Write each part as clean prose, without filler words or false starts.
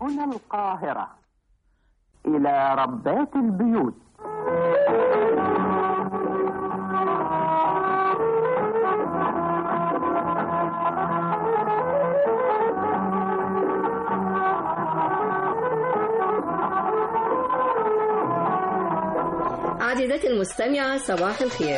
هنا القاهرة. إلى ربات البيوت. عزيزتي المستمعة، صباح الخير.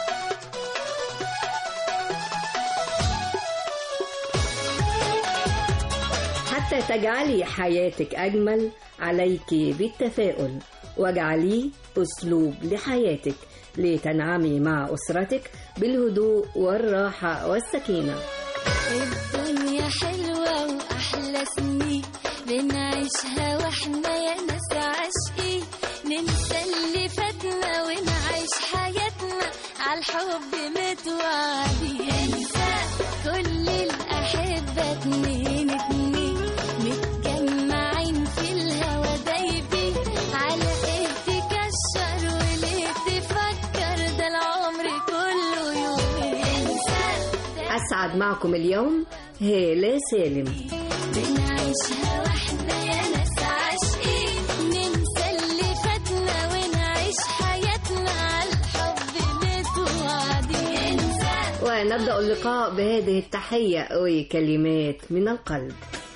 حتى تجعلي حياتك أجمل عليك بالتفاؤل، واجعليه أسلوب لحياتك لتنعمي مع أسرتك بالهدوء والراحة والسكينة. الدنيا حلوة وأحلى سنين بنعيشها وإحنا يا ناس عاشقين، ننسى اللي فاتنا ونعيش حياتنا عالحب متوعدين. انسى كل الأحبة اتنين اتنين متجمعين في الهوا دايبين، على ايه تكشر وليه تفكر، ده العمر كله يومين. انسى. أسعد معكم اليوم هالة سالم. بنعيشها واحدة يا ناس عاشقين، ننسى اللي فاتنا ونعيش حياتنا عالحب متوعدين. ونبدأ اللقاء بهذه التحية وكلمات من القلب.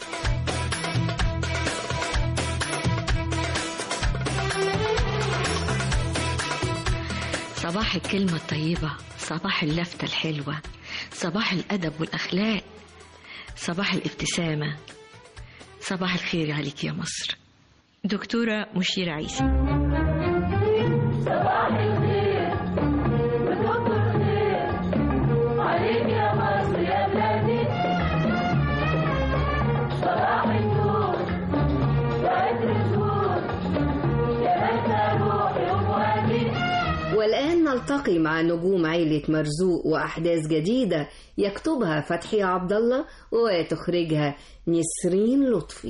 صباح الكلمة الطيبة، صباح اللفتة الحلوة، صباح الأدب والأخلاق، صباح الابتسامة، صباح الخير عليك يا مصر. دكتورة مشيرة عيسى. صباح الخير ودكتور خير عليك يا مصر يا بلادي. صباح النور وعطر الزهور شبكنا روحي وفؤادي. والآن نلتقي مع نجوم عيلة مرزوق وأحداث جديدة يكتبها فتحي عبد الله وتخرجها نسرين لطفي.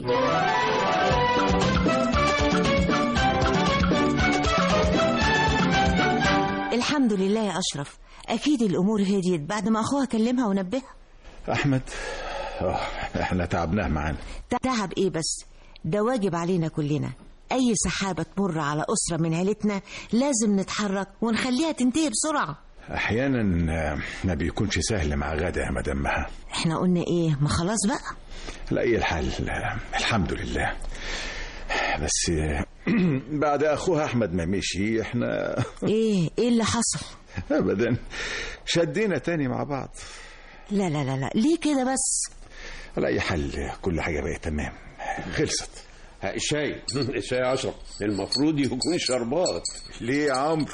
الحمد لله يا أشرف، أكيد الأمور هديت بعد ما أخوها كلمها ونبهها. أحمد احنا تعبناه معانا. تعب إيه بس، ده واجب علينا كلنا. أي سحابة تمر على أسرة من عيلتنا لازم نتحرك ونخليها تنتهي بسرعة. أحيانا ما بيكونش سهل مع غادة يا مدام مها. احنا قلنا إيه، ما خلاص بقى. لا أي الحال الحمد لله، بس بعد أخوها أحمد ما مشي احنا إيه اللي حصل؟ أبدا شدينا تاني مع بعض. لا لا لا لا، ليه كده بس؟ على أي حال كل حاجة بقت تمام، خلصت. الشاي يا أشرف المفروض يكون شربات. ليه يا عمرو؟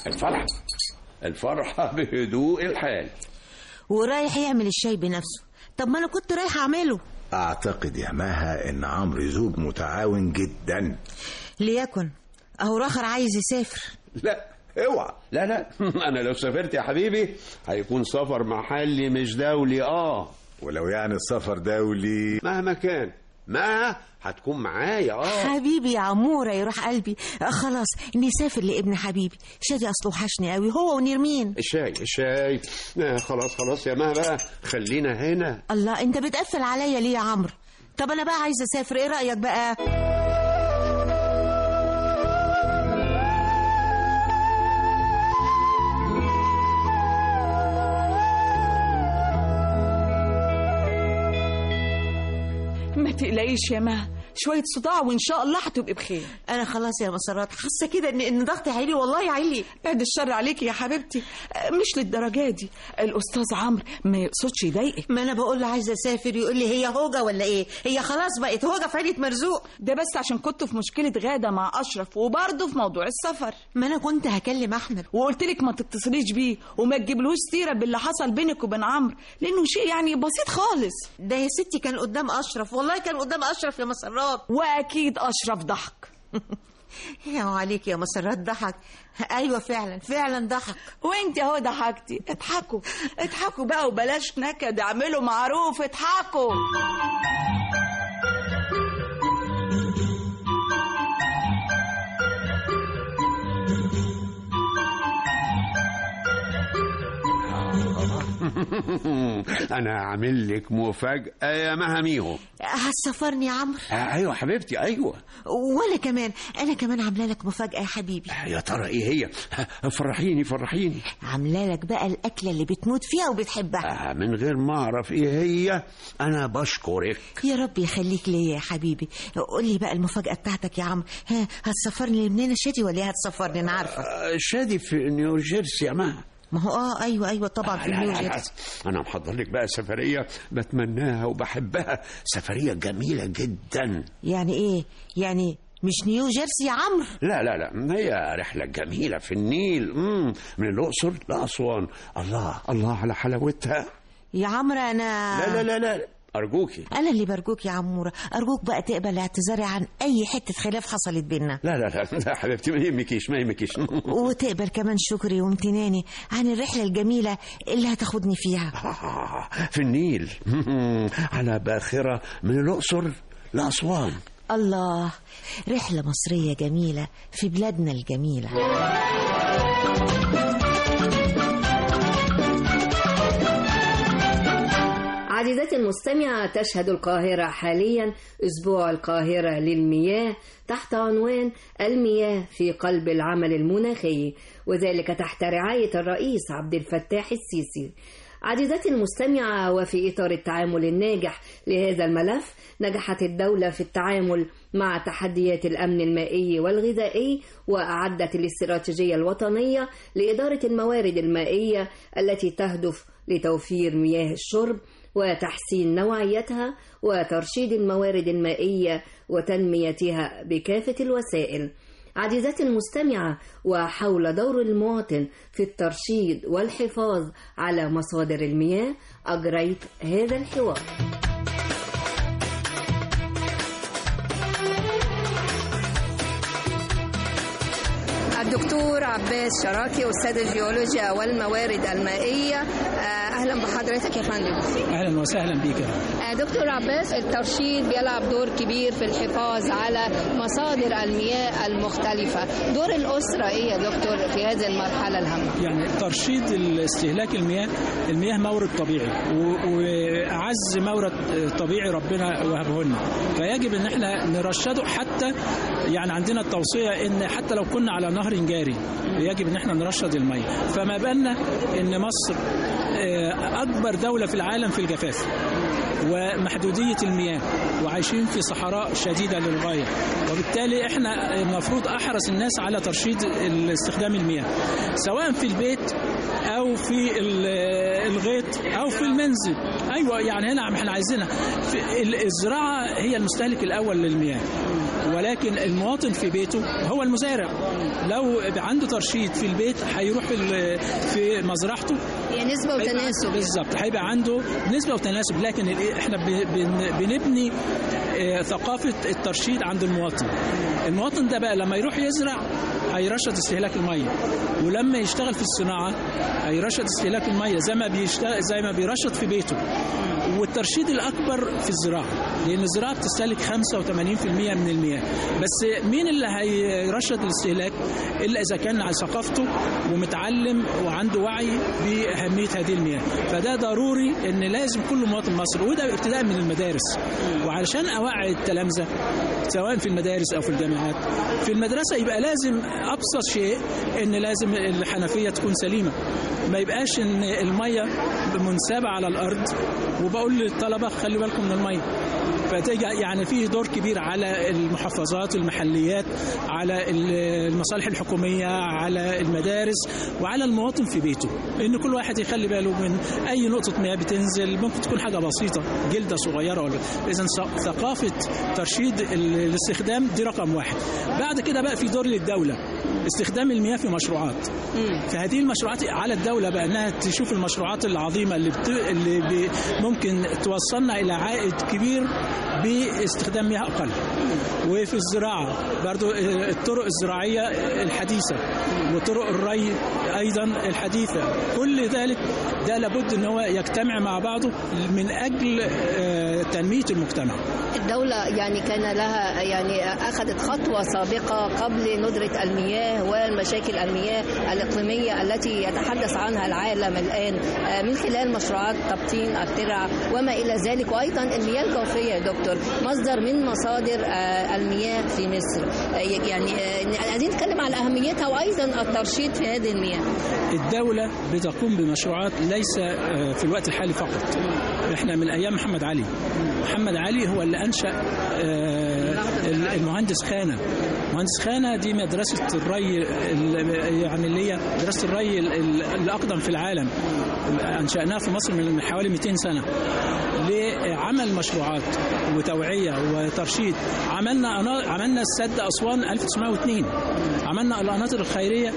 الفرحة بهدوء الحال. ورايح يعمل الشاي بنفسه؟ طب ما أنا كنت رايح أعمله. أعتقد يا مها إن عمرو زوج متعاون جدا. ليكن أهو راخر عايز يسافر. لا اوعى، لا أنا لو سافرت يا حبيبي هيكون سفر محلي مش دولي. ولو يعني السفر دولي مهما كان ما هتكون معايا. حبيبي يا عمورة يروح قلبي. خلاص نسافر لابن حبيبي شادي، اصله وحشني قوي هو ونرمين. الشاي خلاص يا ما بقى خلينا هنا. الله، انت بتقفل عليا ليه يا عمرو؟ طب انا بقى عايزه اسافر، ايه رايك بقى؟ ما تقلقيش يا مها، شوية صداع وإن شاء الله هتبقي بخير. أنا خلاص يا مسرات حاسة كده إن ضغطي عالي، والله عالي. بعد الشر عليكي يا حبيبتي، مش للدرجة دي. الأستاذ عمرو ما يقصدش يضايقك. ما أنا بقول له عايزة أسافر يقول لي هي هوجة ولا إيه؟ هي خلاص بقت هوجة في عيلة مرزوق. ده بس عشان كنت في مشكلة غادة مع أشرف، وبرضه في موضوع السفر. ما أنا كنت هكلم أحمد وقلت لك ما تتصليش بيه وما تجيبلوش سيرة باللي حصل بينك وبين عمرو، لأنه شيء يعني بسيط خالص. ده يا ستي كان قدام أشرف، والله كان قدام أشرف يا مسرات. وأكيد أشرف ضحك. يا عليك يا مسرات ضحك. ايوه فعلا ضحك. وانت اهو ضحكتي. اضحكوا بقى وبلاش نكد، اعملوا معروف اضحكوا. انا عامل لك مفاجاه يا مهاميهو. هتسفرني يا عمرو؟ ايوه حبيبتي ايوه. وانا كمان انا كمان عامله لك مفاجاه يا حبيبي. يا ترى ايه هي؟ فرحيني فرحيني. عامله لك بقى الاكله اللي بتموت فيها وبتحبها. من غير ما اعرف ايه هي انا بشكرك. يا رب يخليك ليا يا حبيبي. قول لي بقى المفاجاه بتاعتك يا عم. هتسفرني لمنين شادي ولا هتسفرني؟ انا عارفه شادي في نيوجيرسي يا مها. ما هو ايوه طبعا في نيوجيرسي. انا محضر لك بقى سفريه بتمناها وبحبها، سفريه جميله جدا. يعني ايه؟ يعني مش نيوجيرسي يا عمرو؟ لا لا لا، هي رحله جميله في النيل، من الاقصر لاسوان. الله الله على حلاوتها يا عمرو. انا لا لا لا لا أرجوكي. أنا اللي برجوك يا عمورة. أرجوك بقى تقبل اعتذاري عن أي حتة خلاف حصلت بينا. لا لا لا لا حبيبتي، ما يهمكيش ما يهمكيش. وتقبل كمان شكري وامتناني عن الرحلة الجميلة اللي هتاخدني فيها في النيل على باخرة من الأقصر لأسوان. الله، رحلة مصرية جميلة في بلادنا الجميلة. عزيزتي المستمعة، تشهد القاهرة حاليا أسبوع القاهرة للمياه تحت عنوان المياه في قلب العمل المناخي، وذلك تحت رعاية الرئيس عبد الفتاح السيسي. عزيزتي المستمعة، وفي إطار التعامل الناجح لهذا الملف، نجحت الدولة في التعامل مع تحديات الأمن المائي والغذائي، وأعدت الاستراتيجية الوطنية لإدارة الموارد المائية التي تهدف لتوفير مياه الشرب وتحسين نوعيتها وترشيد الموارد المائية وتنميتها بكافة الوسائل. عزيزتي المستمعة، وحول دور المواطن في الترشيد والحفاظ على مصادر المياه أجريت هذا الحوار. الدكتور عباس شراكي، أستاذ الجيولوجيا والموارد المائية، أهلا بحضرتك يا فندم. أهلا وسهلا بك. دكتور عباس، الترشيد بيلعب دور كبير في الحفاظ على مصادر المياه المختلفة. دور الأسرة إيه يا دكتور في هذه المرحلة الهامة؟ يعني ترشيد استهلاك المياه مورد طبيعي، وأعز مورد طبيعي ربنا وهبه لنا، فيجب ان احنا نرشده. حتى يعني عندنا التوصية ان حتى لو كنا على نهر جاري يجب ان احنا نرشد المياه. فما بالنا ان مصر اكبر دولة في العالم في الجفاف ومحدودية المياه، وعايشين في صحراء شديدة للغاية، وبالتالي احنا المفروض احرص الناس على ترشيد استخدام المياه، سواء في البيت او في الغيط او في المنزل. ايوه يعني هنا احنا عايزينها. الزراعة هي المستهلك الاول للمياه، ولكن المواطن في بيته هو المزارع. لو عنده ترشيد في البيت هيروح في مزرعته، يعني نسبة وتناسب. بالظبط، هيبقى عنده نسبة وتناسب. لكن احنا بنبني ثقافة الترشيد عند المواطن. المواطن ده بقى لما يروح يزرع هيرشد استهلاك المية، ولما يشتغل في الصناعة هيرشد استهلاك المية زي ما بيرشد في بيته. والترشيد الأكبر في الزراعة، لأن الزراعة بتستهلك 85% من المياه. بس مين اللي هيرشد الاستهلاك إلا إذا كان على ثقافته ومتعلم وعنده وعي بأهمية هذه المياه. فده ضروري إن لازم كل مواطن مصري، وده ابتداء من المدارس. وعلشان أوعي التلامذة سواء في المدارس أو في الجامعات، في المدرسة يبقى لازم أبسط شيء إن لازم الحنفية تكون سليمة، ما يبقاش إن المية منسابة على الأرض وبقول للطلبة خلي بالكم من المية. يعني فيه دور كبير على المحافظات والمحليات، على المصالح الحكومية، على المدارس، وعلى المواطن في بيته، إن كل واحد يخلي باله من أي نقطة مياه بتنزل. ممكن تكون حاجة بسيطة، جلدة صغيرة ولا. إذن ثقافة ترشيد الاستخدام دي رقم واحد. بعد كده بقى في دور للدولة، استخدام المياه في مشروعات. فهذه المشروعات على الدولة بقى أنها تشوف المشروعات العظيمة اللي ممكن توصلنا إلى عائد كبير باستخدام مياه أقل. وفي الزراعة برضو الطرق الزراعية الحديثة وطرق الري أيضا الحديثة، كل ذلك ده لابد أن هو يجتمع مع بعضه من أجل تنمية المجتمع. الدولة يعني كان لها يعني أخذت خطوة سابقة قبل ندرة المياه والمشاكل المياه الإقليمية التي يتحدث عنها العالم الآن من خلال مشروعات تبطين الترع وما إلى ذلك، وأيضا المياه الجوفية يا دكتور مصدر من مصادر المياه في مصر. يعني عايزين نتكلم على أهميتها وأيضا الترشيد في هذه المياه. الدولة بتقوم بمشروعات ليس في الوقت الحالي فقط، احنا من أيام محمد علي. محمد علي هو اللي أنشأ المهندس خانة. مهندس خانة دي مدرسة الري، يعني اللي هي مدرسة الري الأقدم في العالم، أنشأناها في مصر من حوالي 200 سنة لعمل مشروعات وتوعية وترشيد. عملنا السد أسوان 1902، عملنا القناطر الخيرية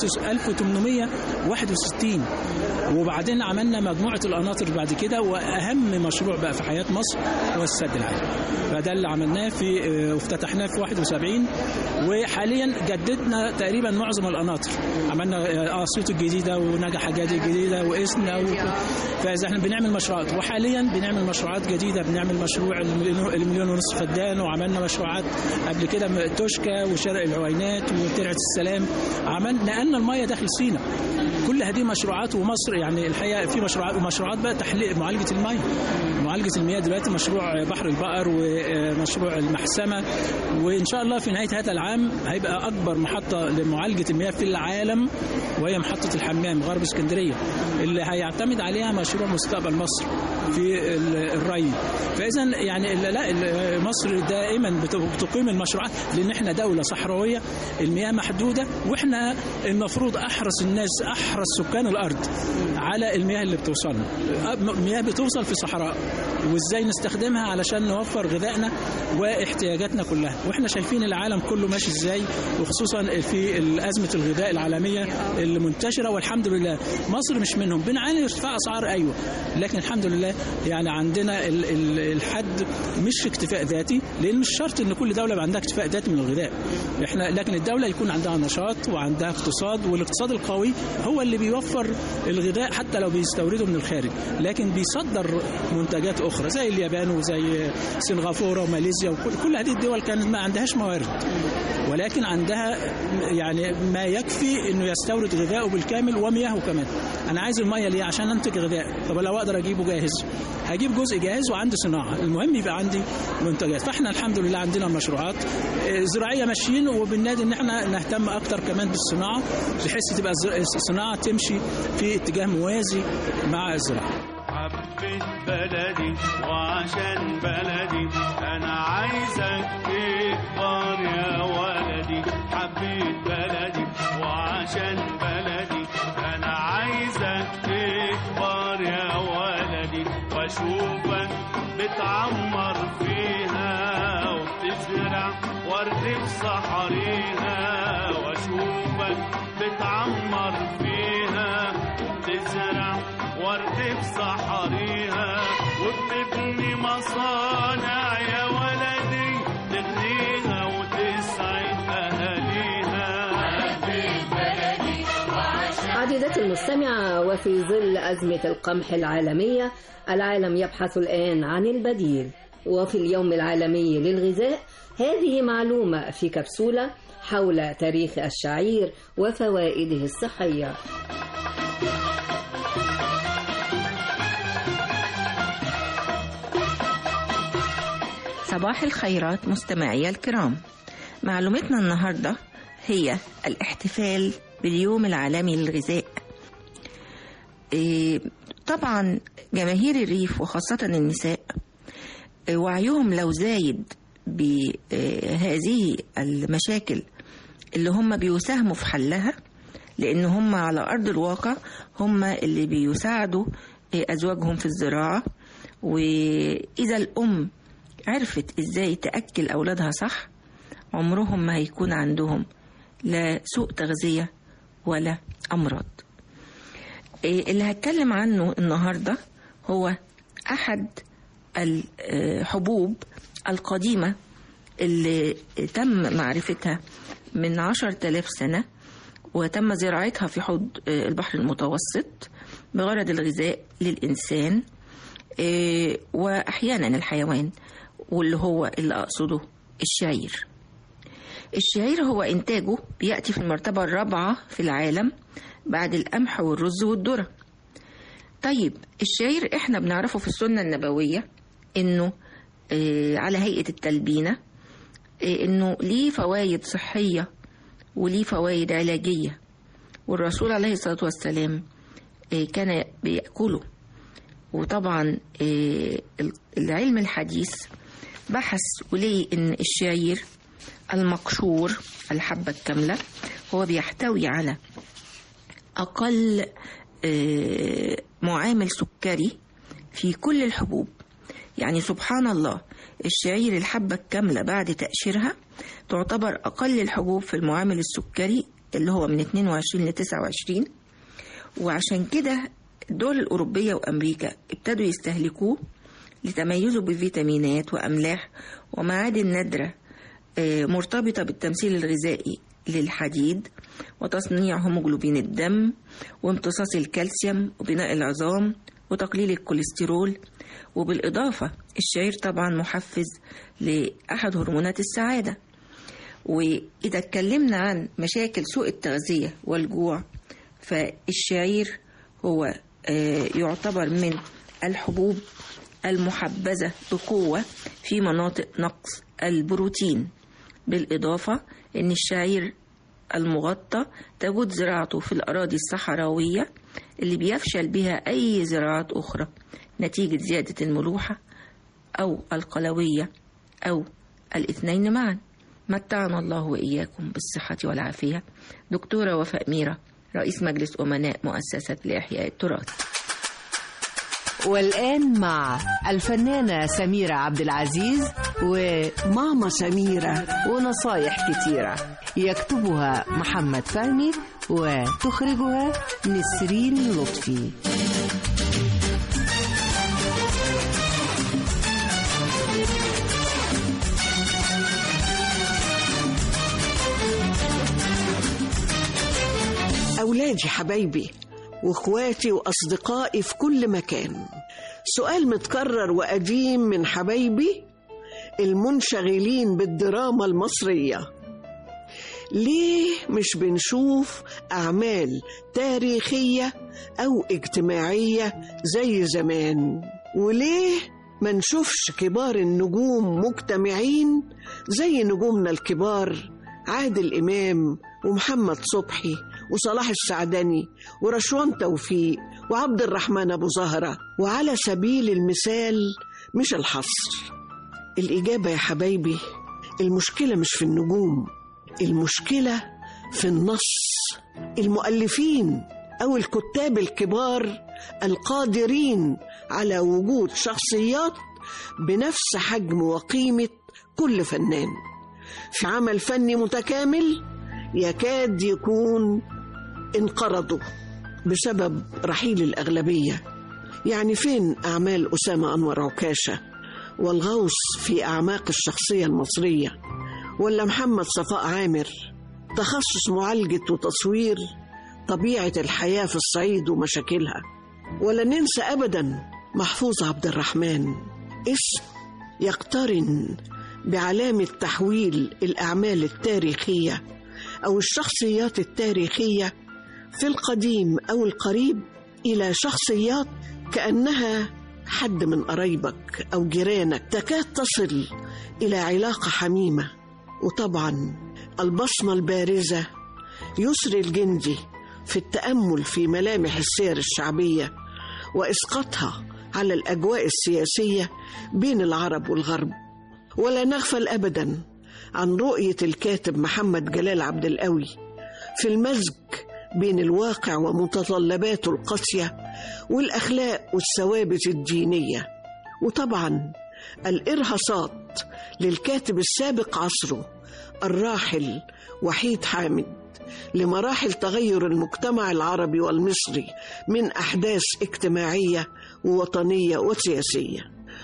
1861، وبعدين عملنا مجموعة القناطر بعد كده، وأهم مشروع بقى في حياة مصر هو السد العالي. فده اللي عملناه وافتتحناه في 71، وحاليا جددنا تقريبا معظم القناطر. عملنا أسيوط الجديدة ونجع حجاجي الجديدة وإسنا فإذا احنا بنعمل مشروعات، وحاليا بنعمل مشروعات جديدة. بنعمل مشروع المليون ونصف فدان، وعملنا مشروعات قبل كده توشكا وشرق العوينات وترعة السلام. نقلنا المية داخل سينا. كل هذه مشروعات، ومصر يعني الحقيقة في مشروعات بقى تحليل معالجة المياه. معالجة المياه دلوقتي مشروع بحر البقر ومشروع المحسمة، وإن شاء الله في نهاية هذا العام هيبقى أكبر محطة لمعالجة المياه في العالم، وهي محطة الحمام غرب اسكندرية، اللي هيعتمد عليها مشروع مستقبل مصر في الري. فإذا يعني لا، مصر دائما بتقيم المشروعات، لأن احنا دولة صحراوية، المياه محدودة، واحنا المفروض أحرص الناس، أحرص سكان الأرض على المياه اللي بتوصلنا. مياه بتوصل في صحراء، وإزاي نستخدمها علشان نوفر غذائنا واحتياجاتنا كلها. واحنا شايفين العالم كله ماشي إزاي، وخصوصا في أزمة الغذاء العالمية اللي منتشرة، والحمد لله مصر مش منهم. بنعاني ارتفاع أسعار أيوة، لكن الحمد لله يعني عندنا الحد مش اكتفاء ذاتي، لأن مش شرط إن كل دولة عندها اكتفاء ذاتي من الغذاء. لكن الدولة يكون عندها نشاط وعندها اقتصاد، والاقتصاد القوي هو اللي بيوفر الغذاء حتى لو بيستورده من الخارج، لكن بيصدر منتجات أخرى زي اليابان وزي سنغافورة وماليزيا، وكل هذه الدول كانت ما عندهاش موارد، ولكن عندها يعني ما يكفي إنه يستورد غذائه بالكامل ومياهه كمان. أنا عايز المياه ليه؟ عشان أنتج غذاء. طب لو أقدر أجيبه جاهز، هجيب جزء جاهز وعندي صناعة، المهم يبقى عندي منتجات. فإحنا الحمد لله عندنا مشروعات زراعية ماشيين، وبالنادي إن إحنا نهتم أكتر كمان بالصناعة، بحيث تبقى الصناعة تمشي في اتجاه موازي مع الزراعة. حبيت بلدي وعشان بلدي أنا عايزك تكبر يا ولدي. حبيت بلدي وعشان بلدي أنا عايزك تكبر يا ولدي، وأشوفك بتعمر فيها وبتزرع ورد في صحاريها. وأشوفك بتعمر فيها وبتزرع ورد في صحاريها، وبتبني مصانع يا ولدي تغنيها وتسعد أهاليها. عزيزتي المستمعة، وفي ظل أزمة القمح العالمية العالم يبحث الآن عن البديل. وفي اليوم العالمي للغذاء هذه معلومة في كبسولة حول تاريخ الشعير وفوائده الصحية. صباح الخيرات مستمعي الكرام. معلومتنا النهاردة هي الاحتفال باليوم العالمي للغذاء. طبعا جماهير الريف وخاصة النساء وعيهم لو زايد بهذه المشاكل اللي هم بيساهموا في حلها، لأن هم على أرض الواقع هم اللي بيساعدوا أزواجهم في الزراعة. وإذا الأم عرفت إزاي تأكل أولادها صح، عمرهم ما هيكون عندهم لا سوء تغذية ولا أمراض. اللي هتكلم عنه النهاردة هو أحد الحبوب القديمة اللي تم معرفتها من 10,000 سنة وتم زراعتها في حوض البحر المتوسط بغرض الغذاء للإنسان وأحيانا الحيوان، واللي هو اللي أقصده الشعير. الشعير هو إنتاجه بيأتي في المرتبة الرابعة في العالم بعد القمح والرز والذرة. طيب الشعير إحنا بنعرفه في السنة النبوية إنه على هيئة التلبينة، إنه ليه فوائد صحية وليه فوائد علاجية، والرسول عليه الصلاة والسلام كان بيأكله. وطبعا العلم الحديث بحث وليه إن الشعير المقشور الحبة الكاملة هو بيحتوي على أقل معامل سكري في كل الحبوب. يعني سبحان الله، الشعير الحبة الكاملة بعد تقشيرها تعتبر أقل الحبوب في المعامل السكري اللي هو من 22 ل 29. وعشان كده الدول الأوروبية وأمريكا ابتدوا يستهلكوه لتميزه بفيتامينات وأملاح ومعادن نادرة مرتبطة بالتمثيل الغذائي للحديد وتصنيع هيموجلوبين الدم وامتصاص الكالسيوم وبناء العظام وتقليل الكوليسترول. وبالإضافة الشعير طبعا محفز لأحد هرمونات السعادة. وإذا اتكلمنا عن مشاكل سوء التغذية والجوع، فالشعير هو يعتبر من الحبوب المحبذة بقوة في مناطق نقص البروتين. بالإضافة أن الشعير المغطى تجود زراعته في الأراضي الصحراوية اللي بيفشل بها أي زراعات أخرى نتيجة زيادة الملوحة أو القلوية أو الاثنين معا. متعنا الله وإياكم بالصحة والعافية. دكتورة وفاء ميرة، رئيس مجلس أمناء مؤسسة لإحياء التراث. والآن مع الفنانة سميرة عبد العزيز وماما سميرة ونصايح كتيرة، يكتبها محمد فهمي وتخرجها نسرين لطفي. أولادي حبايبي واخواتي واصدقائي في كل مكان، سؤال متكرر وقديم من حبايبي المنشغلين بالدراما المصرية: ليه مش بنشوف أعمال تاريخية أو اجتماعية زي زمان؟ وليه ما نشوفش كبار النجوم مجتمعين زي نجومنا الكبار عادل إمام ومحمد صبحي وصلاح السعدني ورشوان توفيق وعبد الرحمن أبو زهرة؟ وعلى سبيل المثال مش الحصر. الإجابة يا حبايبي، المشكلة مش في النجوم، المشكلة في النص. المؤلفين أو الكتاب الكبار القادرين على وجود شخصيات بنفس حجم وقيمة كل فنان في عمل فني متكامل يكاد يكون انقرضوا بسبب رحيل الأغلبية. يعني فين أعمال أسامة أنور عكاشة والغوص في أعماق الشخصية المصرية، ولا محمد صفاء عامر تخصص معالجة وتصوير طبيعة الحياة في الصعيد ومشاكلها؟ ولا ننسى أبدا محفوظ عبد الرحمن، اسم يقترن بعلامة تحويل الأعمال التاريخية أو الشخصيات التاريخية في القديم أو القريب إلى شخصيات كأنها حد من قرايبك أو جيرانك، تكاد تصل إلى علاقة حميمة. وطبعا البصمة البارزة يسري الجندي في التأمل في ملامح السير الشعبية وإسقاطها على الأجواء السياسية بين العرب والغرب. ولا نغفل أبدا عن رؤية الكاتب محمد جلال عبد القوي في المزج بين الواقع ومتطلباته القاسية والأخلاق والثوابت الدينية. وطبعا الإرهاصات للكاتب السابق عصره الراحل وحيد حامد لمراحل تغير المجتمع العربي والمصري من أحداث اجتماعية ووطنية وسياسية.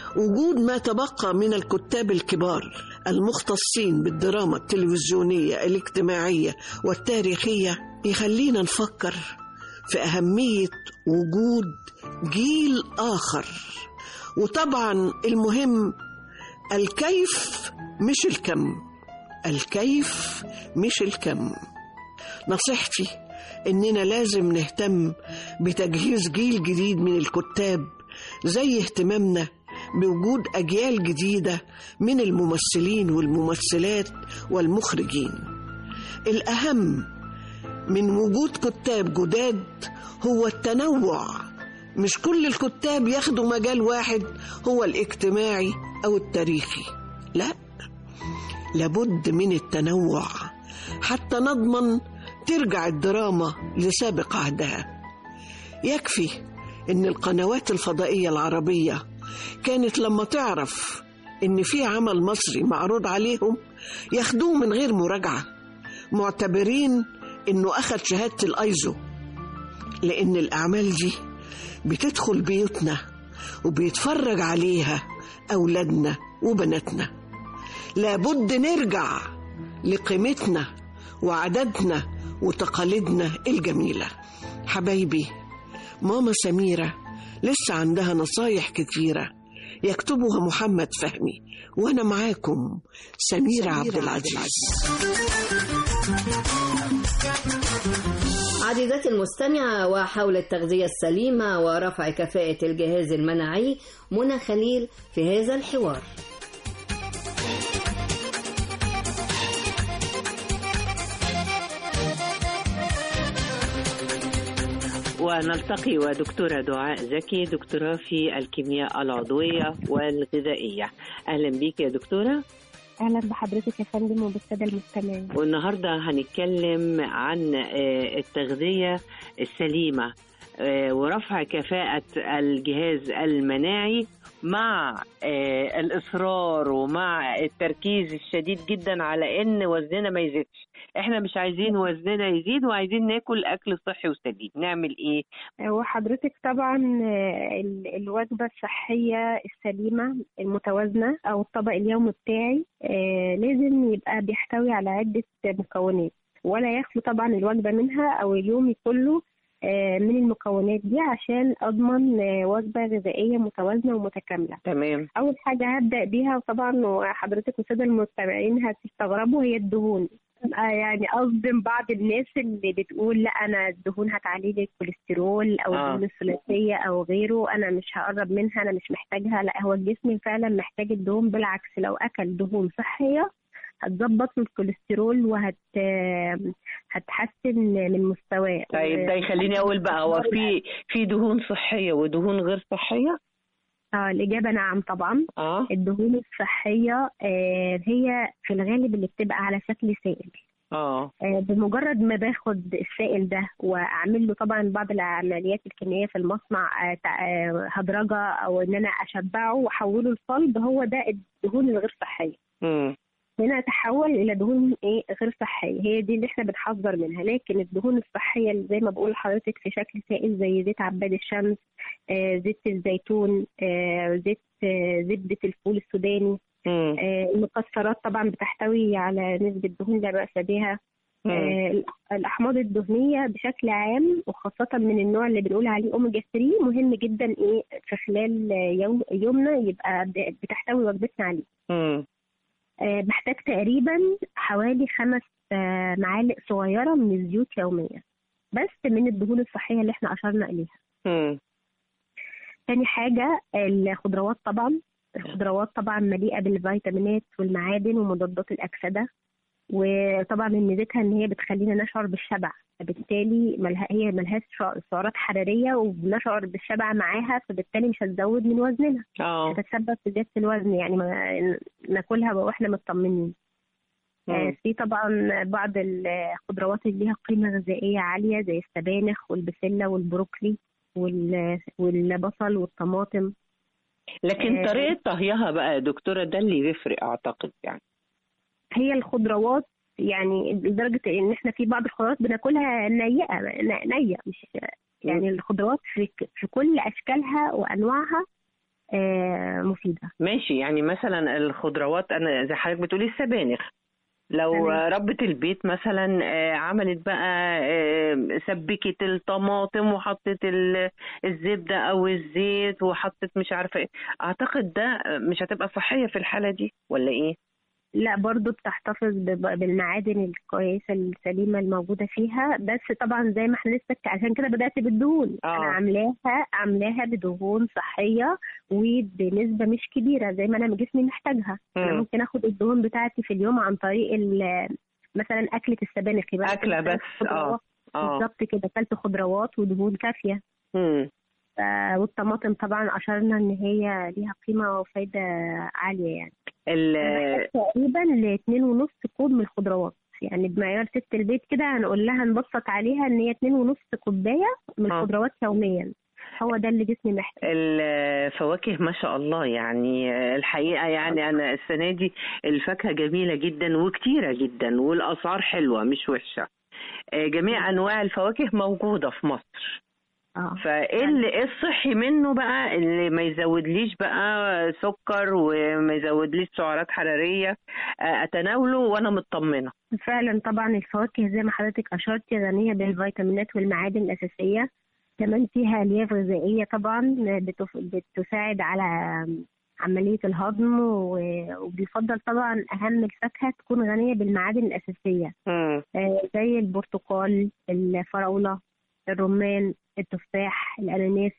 وجود ما تبقى من الكتاب الكبار المختصين بالدراما التلفزيونية الاجتماعية والتاريخية يخلينا نفكر في أهمية وجود جيل آخر. وطبعا المهم الكيف مش الكم، الكيف مش الكم. نصيحتي إننا لازم نهتم بتجهيز جيل جديد من الكتاب زي اهتمامنا بوجود أجيال جديدة من الممثلين والممثلات والمخرجين. الأهم من وجود كتاب جداد هو التنوع، مش كل الكتاب ياخدوا مجال واحد هو الاجتماعي أو التاريخي، لا، لابد من التنوع حتى نضمن ترجع الدراما لسابق عهدها. يكفي إن القنوات الفضائية العربية كانت لما تعرف إن في عمل مصري معروض عليهم ياخدوه من غير مراجعة، معتبرين إنه أخد شهادة الأيزو، لأن الأعمال دي بتدخل بيوتنا وبيتفرج عليها أولادنا وبناتنا. لابد نرجع لقيمتنا وعاداتنا وتقاليدنا الجميلة. حبايبي، ماما سميرة لسه عندها نصايح كتيرة يكتبها محمد فهمي، وأنا معاكم سميرة عبد العزيز. عزيزتي المستمعة، وحول التغذية السليمة ورفع كفاءة الجهاز المناعي، منى خليل في هذا الحوار. ونلتقي ودكتورة دعاء زكي، دكتوراه في الكيمياء العضوية والغذائية. أهلا بيك يا دكتورة. أهلا بحضرتك يا فندم وبالسادة المستمعين. والنهاردة هنتكلم عن التغذية السليمة ورفع كفاءة الجهاز المناعي مع الإصرار ومع التركيز الشديد جدا على إن وزننا ما يزيدش. احنا مش عايزين وزننا يزيد وعايزين ناكل أكل صحي وسليم. نعمل إيه؟ وحضرتك طبعا الوجبة الصحية السليمة المتوازنة أو الطبق اليومي بتاعي لازم يبقى بيحتوي على عدة مكونات، ولا يخلو طبعا الوجبة منها أو اليومي كله من المكونات دي عشان أضمن وجبة غذائية متوازنة ومتكاملة. تمام. أول حاجة هبدأ بيها، وطبعا وحضرتك والسادة المستمعين هتستغربوا، هي الدهون. يعني أصدم بعض الناس اللي بتقول لا أنا الدهون هتعلي لي الكوليسترول أو الدهون الثلاثية أو غيره، أنا مش هقرب منها، أنا مش محتاجها. لا، هو الجسم فعلا محتاج الدهون، بالعكس لو أكل دهون صحية هتظبط الكوليسترول هتحسن من مستواه. طيب ده يخليني أقول بقى، هو في دهون صحية ودهون غير صحية؟ الإجابة نعم طبعا. الدهون الصحية هي في الغالب اللي بتبقى على شكل سائل. بمجرد ما باخد السائل ده واعمل له طبعا بعض العمليات الكيميائيه في المصنع، هدرجه او ان انا اشبعه واحوله لصلب، هو ده الدهون الغير صحيه. هنا تحول الى دهون غير صحيه، هي دي اللي احنا بنحذر منها. لكن الدهون الصحيه اللي زي ما بقول لحضرتك في شكل سائل زي زيت عباد الشمس، زيت الزيتون، زبده الفول السوداني، المكسرات طبعا بتحتوي على نسبه دهون لا باس بها. الاحماض الدهنيه بشكل عام وخاصه من النوع اللي بنقول عليه اوميجا 3 مهم جدا في خلال يومنا يبقى بتحتوي وجبتنا عليه. بحتاج تقريبا حوالي 5 معالق صغيرة من الزيوت يوميا بس من الدهون الصحية اللي احنا أشرنا إليها. تاني حاجة الخضروات طبعا. الخضروات طبعا مليئة بالفيتامينات والمعادن ومضادات الأكسدة، وطبعا من ميزتها ان هي بتخلينا نشعر بالشبع، فبالتالي هي ملهاش سعرات حراريه وبنشعر بالشبع معاها، فبالتالي مش هتزود من وزننا، هتتسبب في زياده الوزن، يعني ناكلها واحنا مطمنين. في طبعا بعض الخضروات اللي ليها قيمه غذائيه عاليه زي السبانخ والبسله والبروكلي والبصل والطماطم. لكن طريقه طهيها بقى يا دكتوره ده اللي بيفرق اعتقد. يعني هي الخضروات يعني لدرجة ان احنا في بعض الخضروات بناكلها نية مش يعني الخضروات في كل اشكالها وانواعها مفيدة. ماشي، يعني مثلا الخضروات، أنا زي حضرتك بتقولي السبانخ، لو ربة البيت مثلا عملت بقى سبكت الطماطم وحطت الزبدة أو الزيت وحطت مش عارفة إيه، أعتقد ده مش هتبقى صحية في الحالة دي ولا إيه؟ لا، برضو بتحتفظ بالمعادن الكويسة السليمة الموجودة فيها، بس طبعا زي ما احنا لسه عشان كده بدأت بالدهون. أنا عاملاها بدهون صحية وبنسبة مش كبيرة زي ما أنا جسمي محتاجها. أنا ممكن أخد الدهون بتاعتي في اليوم عن طريق مثلا أكلة السبانخ، أكلة بس. بالظبط كده، أكلت خضروات ودهون كافية. والطماطم طبعا أشرنا إن هي ليها قيمة وفايدة عالية، يعني تقريبا 2.5 كوب من الخضروات، يعني بمعيار ست البيت كده هنقول لها نبسط عليها ان هي 2.5 كوبايه من الخضروات يوميا. هو ده اللي جسمي محتاج. الفواكه ما شاء الله، يعني الحقيقه يعني انا السنه دي الفاكهه جميله جدا وكتيره جدا والاسعار حلوه مش وحشه. جميع انواع الفواكه موجوده في مصر. فايه اللي الصحي منه بقى اللي ما يزودليش بقى سكر وما يزودليش سعرات حراريه اتناوله وانا مطمنه؟ فعلا طبعا الفواكه زي ما حضرتك اشرتي غنيه بالفيتامينات والمعادن الاساسيه، كمان فيها الياف غذائيه طبعا بتساعد على عمليه الهضم، وبيفضل طبعا اهم الفاكهه تكون غنيه بالمعادن الاساسيه زي البرتقال، الفراوله، الرمان، التفاح، الاناناس.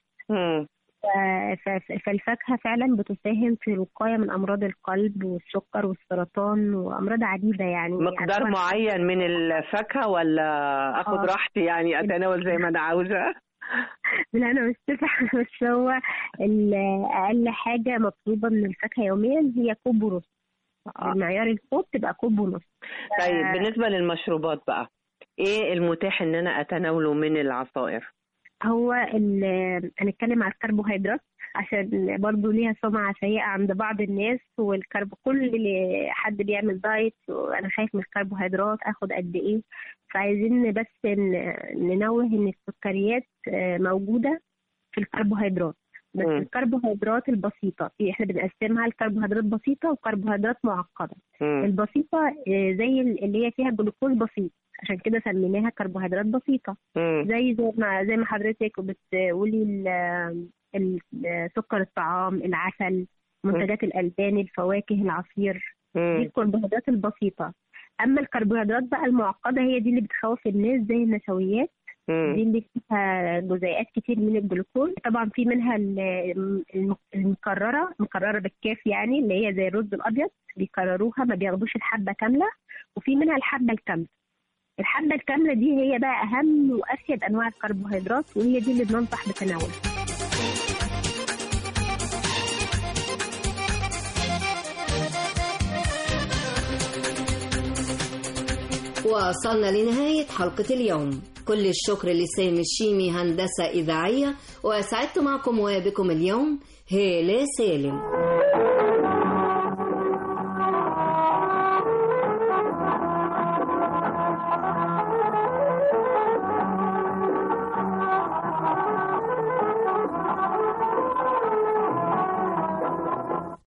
فالفاكهه فعلا بتساهم في الوقايه من امراض القلب والسكر والسرطان وامراض عديده. يعني مقدار معين من الفاكهه ولا اخد راحتي يعني اتناول زي ما انا عاوزه؟ لا انا مش بس هو اقل حاجه مطلوبه من الفاكهه يوميا هي كوب ونص. معيار الكوب تبقى كوب ونص. طيب بالنسبه للمشروبات بقى، ايه المتاح ان انا اتناوله من العصائر؟ هو هنتكلم على الكربوهيدرات عشان برضو ليها سمعة سيئة عند بعض الناس. كل اللي حد بيعمل دايت وانا خايف من الكربوهيدرات اخد قد ايه، فعايزين بس ننوه ان السكريات موجودة في الكربوهيدرات، بس الكربوهيدرات البسيطة احنا بنقسمها لكربوهيدرات بسيطة وكربوهيدرات معقدة. البسيطة زي اللي هي فيها جلوكوز بسيط، عشان كده سميناها كربوهيدرات بسيطة. زي ما حضرتك بتقولي سكر الطعام، العسل، منتجات الألبان، الفواكه، العصير، دي الكربوهيدرات البسيطة. أما الكربوهيدرات بقى المعقدة هي دي اللي بتخوف الناس زي النشويات، دي اللي فيها جزيئات كتير من الجلوكوز. طبعا في منها مكررة بالكاف، يعني اللي هي زي الرز الأبيض بيكرروها ما بياخدوش الحبة كاملة، وفي منها الحبة الكاملة. الحبة الكاملة دي هي بقى أهم وأفيد أنواع الكربوهيدرات، وهي دي اللي بننصح بتناولها. وصلنا لنهاية حلقة اليوم. كل الشكر لسامي الشيمي هندسة إذاعية، وسعدت معكم وبكم اليوم هالة سالم.